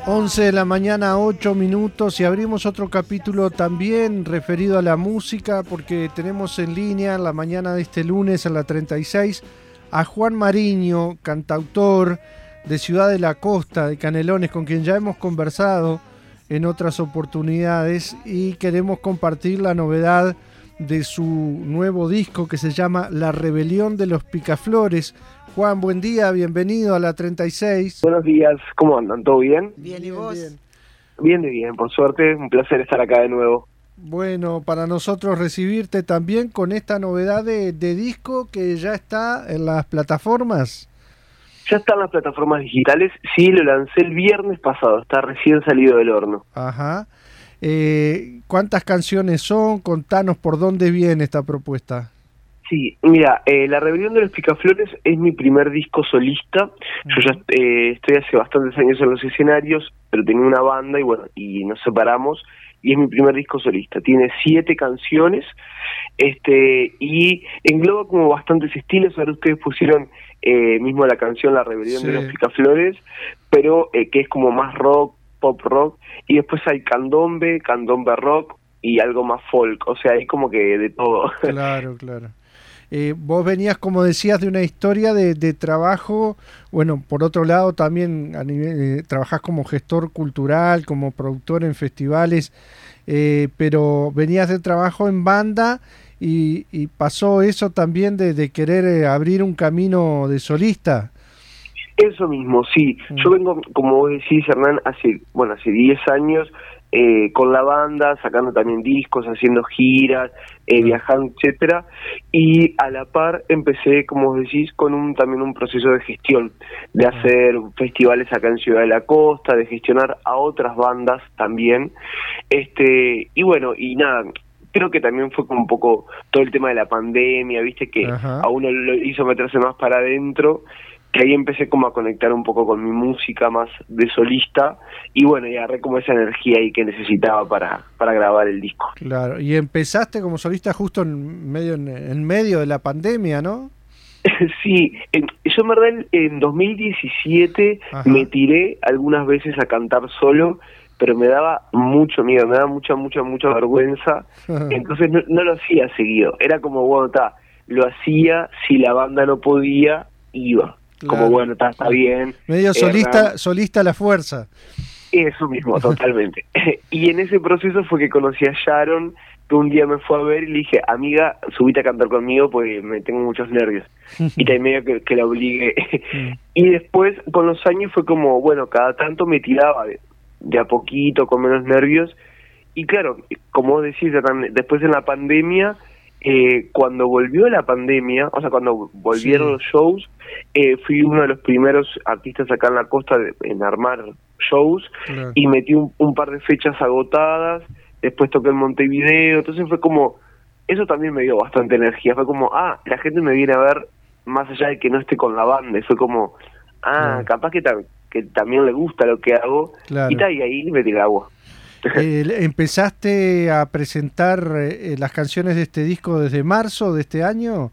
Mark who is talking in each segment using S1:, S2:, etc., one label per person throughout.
S1: 11 de la mañana, 8 minutos, y abrimos otro capítulo también referido a la música, porque tenemos en línea la mañana de este lunes, a la 36, a Juan Mariño, cantautor de Ciudad de la Costa, de Canelones, con quien ya hemos conversado en otras oportunidades, y queremos compartir la novedad de su nuevo disco que se llama La Rebelión de los Picaflores. Juan, buen día, bienvenido a la 36.
S2: Buenos días, ¿cómo andan? ¿Todo bien?
S3: Bien, ¿y vos?
S2: Bien, por suerte, un placer estar acá de nuevo.
S1: Bueno, para nosotros recibirte también con esta novedad de disco que ya está en las plataformas.
S2: Ya están las plataformas digitales, sí, lo lancé el viernes pasado, está recién salido del horno.
S1: Ajá. ¿Cuántas canciones son? Contanos por dónde viene esta propuesta.
S2: Sí, mira, La Rebelión de los Picaflores es mi primer disco solista. Yo ya estoy hace bastantes años en los escenarios, pero tenía una banda y bueno, y nos separamos, y es mi primer disco solista. Tiene 7 canciones, y engloba como bastantes estilos. Ahora ustedes pusieron mismo la canción La Rebelión de los Picaflores, pero que es como más rock, pop rock, y después hay candombe rock y algo más folk, o sea, hay como que de todo.
S1: Claro. Vos venías, como decías, de una historia de trabajo. Bueno, por otro lado también trabajás como gestor cultural, como productor en festivales, pero venías de trabajo en banda y pasó eso también de querer abrir un camino de solista.
S2: Eso mismo, sí. Yo vengo, como vos decís, Hernán, hace 10 años con la banda, sacando también discos, haciendo giras, viajando, etcétera, y a la par empecé, como vos decís, con también un proceso de gestión, de hacer festivales acá en Ciudad de la Costa, de gestionar a otras bandas también, y bueno, y nada, creo que también fue como un poco todo el tema de la pandemia, viste, que a uno lo hizo meterse más para adentro, que ahí empecé como a conectar un poco con mi música más de solista, y bueno, y agarré como esa energía ahí que necesitaba para grabar el disco.
S1: Claro, y empezaste como solista justo en medio de la pandemia, ¿no?
S2: Sí, yo en verdad en 2017 me tiré algunas veces a cantar solo, pero me daba mucho miedo, me daba mucha vergüenza, entonces no lo hacía seguido, era como, bueno, lo hacía, si la banda no podía, iba. Claro. Como bueno, está bien.
S1: Medio solista a la fuerza.
S2: Eso mismo, totalmente. Y en ese proceso fue que conocí a Sharon, que un día me fue a ver y le dije, amiga, subite a cantar conmigo porque me tengo muchos nervios. Y también medio que la obligué. Y después, con los años, fue como, bueno, cada tanto me tiraba de a poquito, con menos nervios. Y claro, como vos decís, después en la pandemia, cuando volvió la pandemia, o sea, cuando volvieron los shows, fui uno de los primeros artistas acá en la costa en armar shows, y metí un par de fechas agotadas, después toqué en Montevideo, entonces fue como, eso también me dio bastante energía, fue como, la gente me viene a ver más allá de que no esté con la banda, y fue como, capaz que también le gusta lo que hago, y ahí me tiré agua.
S1: ¿Empezaste a presentar las canciones de este disco desde marzo de este año?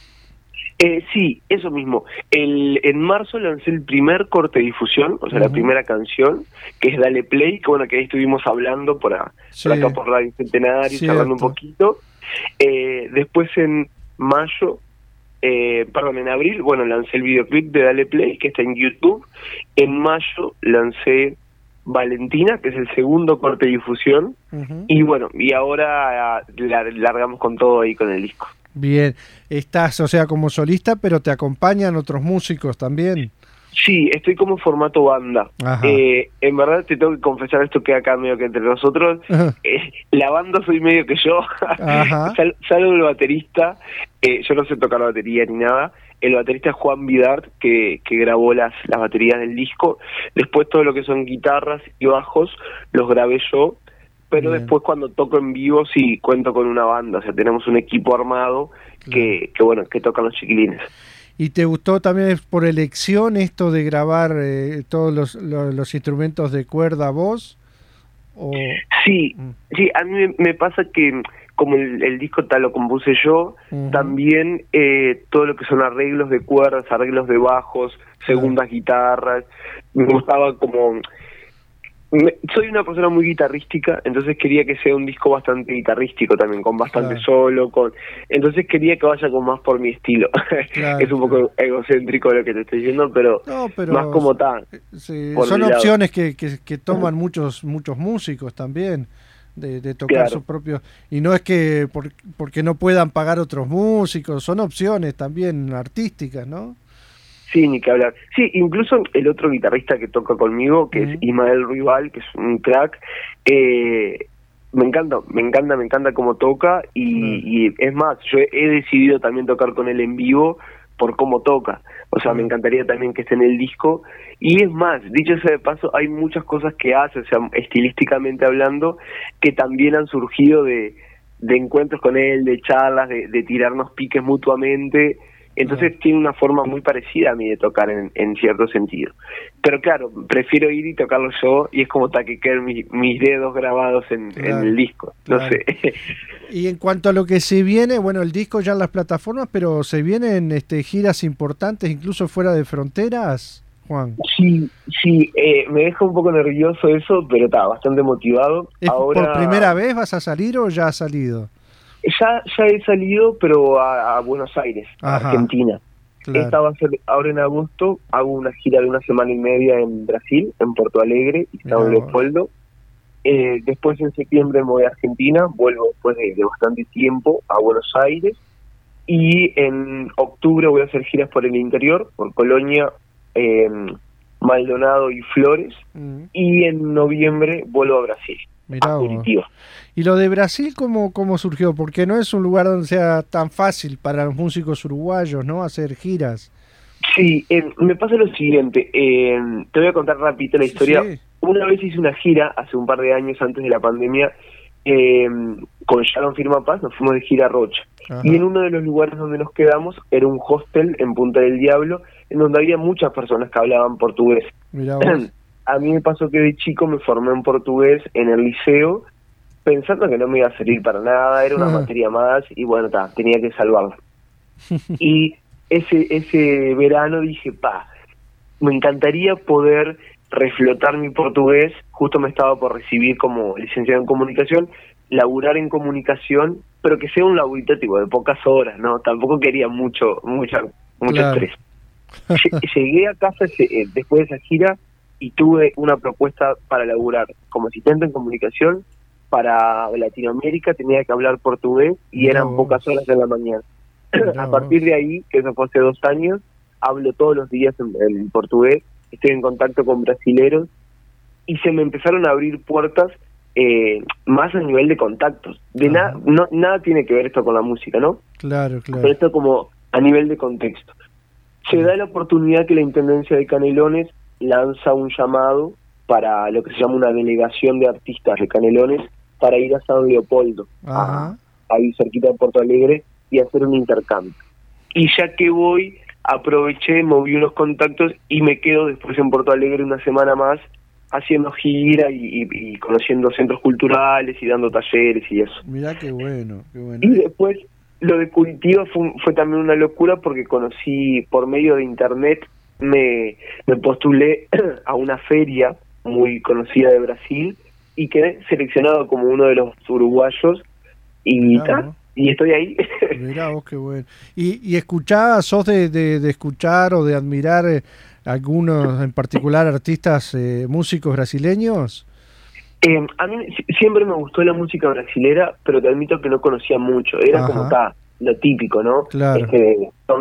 S2: Sí, eso mismo. En marzo lancé el primer corte de difusión, o sea, la primera canción, que es Dale Play, que bueno, que ahí estuvimos hablando por acá por Radio Centenario, charlando un poquito. Después en abril, bueno, lancé el videoclip de Dale Play, que está en YouTube. En mayo lancé Valentina, que es el segundo corte de difusión, y bueno, y ahora largamos con todo ahí con el disco.
S1: Bien, estás, o sea, como solista, pero te acompañan otros músicos también.
S2: Sí, estoy como formato banda. En verdad te tengo que confesar, esto que acá medio que entre nosotros, la banda soy medio que yo, salvo el baterista, yo no sé tocar la batería ni nada. El baterista es Juan Vidart, que grabó las baterías del disco. Después todo lo que son guitarras y bajos los grabé yo, pero después cuando toco en vivo sí cuento con una banda, o sea, tenemos un equipo armado que tocan los chiquilines.
S1: ¿Y te gustó también por elección esto de grabar todos los instrumentos de cuerda voz?
S2: Sí, a mí me pasa que como el disco tal lo compuse yo, también todo lo que son arreglos de cuerdas, arreglos de bajos, segundas guitarras, me gustaba como Soy una persona muy guitarrística, entonces quería que sea un disco bastante guitarrístico también, con bastante solo, entonces quería que vaya con más por mi estilo.
S1: Claro,
S2: es un poco egocéntrico lo que te estoy diciendo, pero más como tal.
S1: Sí, son opciones que toman muchos músicos también, de tocar sus propios, y no es que porque no puedan pagar otros músicos, son opciones también artísticas, ¿no?
S2: Sí, ni que hablar. Sí, incluso el otro guitarrista que toca conmigo, que es Ismael Rival, que es un crack, me encanta cómo toca y es más, yo he decidido también tocar con él en vivo por cómo toca. O sea, me encantaría también que esté en el disco. Y es más, dicho sea de paso, hay muchas cosas que hace, o sea, estilísticamente hablando, que también han surgido de encuentros con él, de charlas, de tirarnos piques mutuamente. Entonces tiene una forma muy parecida a mí de tocar en cierto sentido. Pero claro, prefiero ir y tocarlo yo, y es como que queden mis dedos grabados en el disco. No sé.
S1: Y en cuanto a lo que se viene, bueno, el disco ya en las plataformas, pero se vienen giras importantes, incluso fuera de fronteras, Juan.
S2: Sí, me deja un poco nervioso eso, pero está bastante motivado. Ahora,
S1: ¿por primera vez vas a salir o ya has salido?
S2: Ya he salido, pero a Buenos Aires, a Argentina. Claro. Esta va a ser ahora en agosto. Hago una gira de 1 semana y media en Brasil, en Porto Alegre y São Leopoldo. Después en septiembre me voy a Argentina, vuelvo después de bastante tiempo a Buenos Aires. Y en octubre voy a hacer giras por el interior, por Colonia, Maldonado y Flores. Y en noviembre vuelvo a Brasil.
S1: Mirá vos. ¿Y lo de Brasil cómo surgió? Porque no es un lugar donde sea tan fácil para los músicos uruguayos, ¿no? Hacer giras.
S2: Sí, me pasa lo siguiente. Te voy a contar rapidito la historia. Sí. Una vez hice una gira, hace un par de años antes de la pandemia, con Sharon Firma Paz, nos fuimos de gira a Rocha. Y en uno de los lugares donde nos quedamos era un hostel en Punta del Diablo, en donde había muchas personas que hablaban portugués.
S1: Mirá vos.
S2: A mí me pasó que de chico me formé en portugués en el liceo, pensando que no me iba a servir para nada, era una materia más, y bueno, tenía que salvarla. Y ese verano dije, me encantaría poder reflotar mi portugués. Justo me estaba por recibir como licenciado en comunicación, laburar en comunicación, pero que sea un laburito tipo de pocas horas, ¿no? Tampoco quería mucho estrés. Llegué a casa después de esa gira y tuve una propuesta para laburar como asistente en comunicación para Latinoamérica. Tenía que hablar portugués y eran pocas horas en la mañana. A partir de ahí, que eso fue hace 2 años, hablo todos los días en portugués, estoy en contacto con brasileros y se me empezaron a abrir puertas más a nivel de contactos. Nada tiene que ver esto con la música, ¿no?
S1: Claro.
S2: Pero esto como a nivel de contexto. Se da la oportunidad que la Intendencia de Canelones lanza un llamado para lo que se llama una delegación de artistas de Canelones para ir a San Leopoldo, ahí cerquita de Porto Alegre, y hacer un intercambio. Y ya que voy, aproveché, moví unos contactos y me quedo después en Porto Alegre 1 semana más haciendo gira y conociendo centros culturales y dando talleres y eso.
S1: Mirá qué bueno.
S2: Y después lo de Curitiba fue también una locura porque conocí por medio de internet, me postulé a una feria muy conocida de Brasil y quedé seleccionado como uno de los uruguayos y estoy ahí.
S1: Mirá vos, qué bueno. ¿Y sos de escuchar o de admirar algunos en particular artistas músicos brasileños?
S2: A mí siempre me gustó la música brasilera, pero te admito que no conocía mucho. Era como lo típico, ¿no?
S1: Claro.
S2: Tom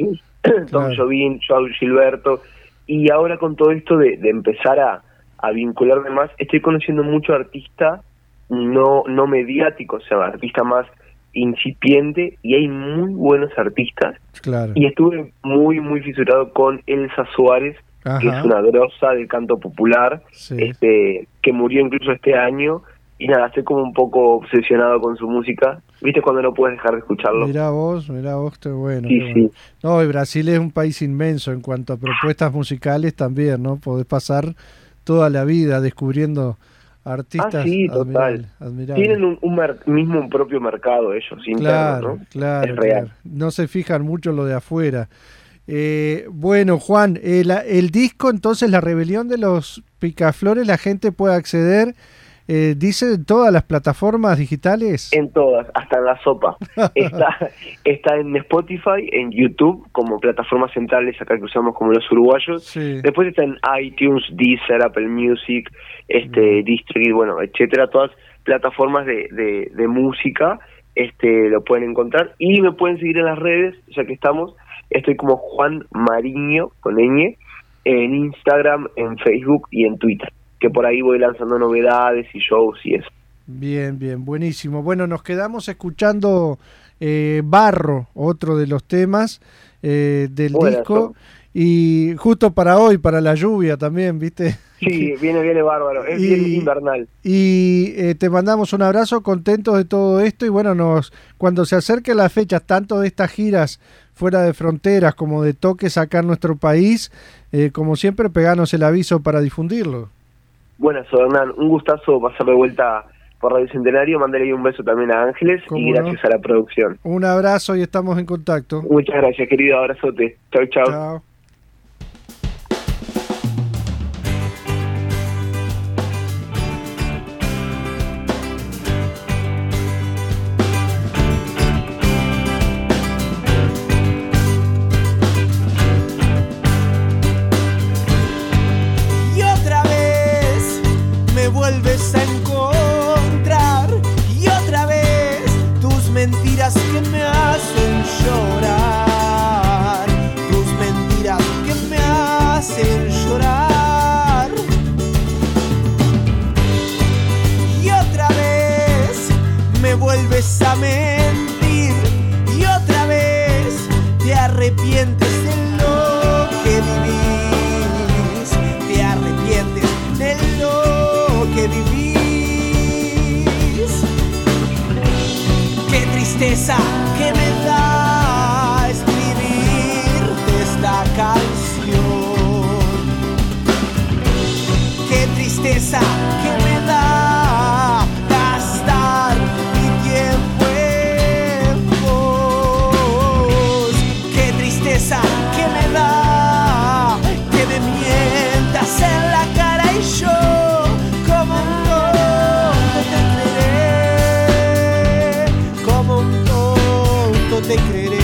S2: Jobim, Joao Gilberto, y ahora con todo esto de empezar a vincularme más, estoy conociendo mucho artista no mediático, o sea, artista más incipiente, y hay muy buenos artistas.
S1: Claro.
S2: Y estuve muy fisurado con Elsa Suárez, que es una grosa del canto popular, que murió incluso este año, y nada, estoy como un poco obsesionado con su música. ¿Viste cuando no puedes dejar de escucharlo?
S1: Mirá vos, qué bueno.
S2: Sí,
S1: qué bueno. No, y Brasil es un país inmenso en cuanto a propuestas musicales también, ¿no? Podés pasar toda la vida descubriendo artistas
S2: total.
S1: admirables.
S2: Tienen un propio mercado ellos, interno, ¿no?
S1: Claro,
S2: es real.
S1: No se fijan mucho en lo de afuera. Bueno, Juan, el disco, entonces, La Rebelión de los Picaflores, la gente puede acceder, dice, en todas las plataformas digitales.
S2: En todas, hasta en la sopa. Está en Spotify, en YouTube, como plataformas centrales acá que usamos como los uruguayos.
S1: Sí.
S2: Después está en iTunes, Deezer, Apple Music, District, bueno, etcétera, todas plataformas de música, lo pueden encontrar. Y me pueden seguir en las redes, ya que estamos. Estoy como Juan Mariño, con ñ, en Instagram, en Facebook y en Twitter, que por ahí voy lanzando novedades y shows y eso.
S1: Bien, buenísimo. Bueno, nos quedamos escuchando Barro, otro de los temas del disco, y justo para hoy, para la lluvia también, ¿viste?
S2: Sí, viene bárbaro, es bien invernal.
S1: Y te mandamos un abrazo, contentos de todo esto, y bueno, cuando se acerquen las fechas, tanto de estas giras fuera de fronteras como de toques acá en nuestro país, como siempre, peganos el aviso para difundirlo.
S2: Buenas, Hernán, un gustazo pasar de vuelta por Radio Centenario. Mándale ahí un beso también a Ángeles y gracias a la producción.
S1: Un abrazo y estamos en contacto.
S2: Muchas gracias, querido. Abrazote. Chau.
S1: Chao.
S3: Vuelves a encontrar y otra vez tus mentiras que me hacen llorar, tus mentiras que me hacen llorar. Y otra vez me vuelves a mentir y otra vez te arrepientes de lo que vivís, te arrepientes de lo que vivís. Qué tristeza que me da escribirte esta canción. Qué tristeza que me da gastar mi tiempo en vos. Qué tristeza que me da que me mientas en la cara y yo como un tonto te creeré.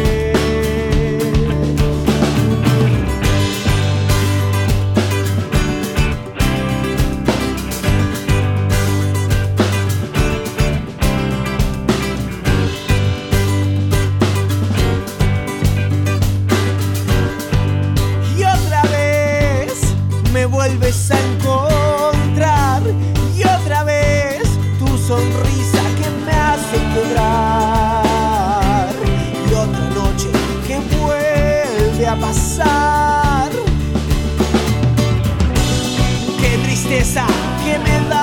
S3: Y otra vez me vuelves a encontrar y otra vez tu sonrisa que me hace quebrar y otra noche que vuelve a pasar. Qué tristeza que me da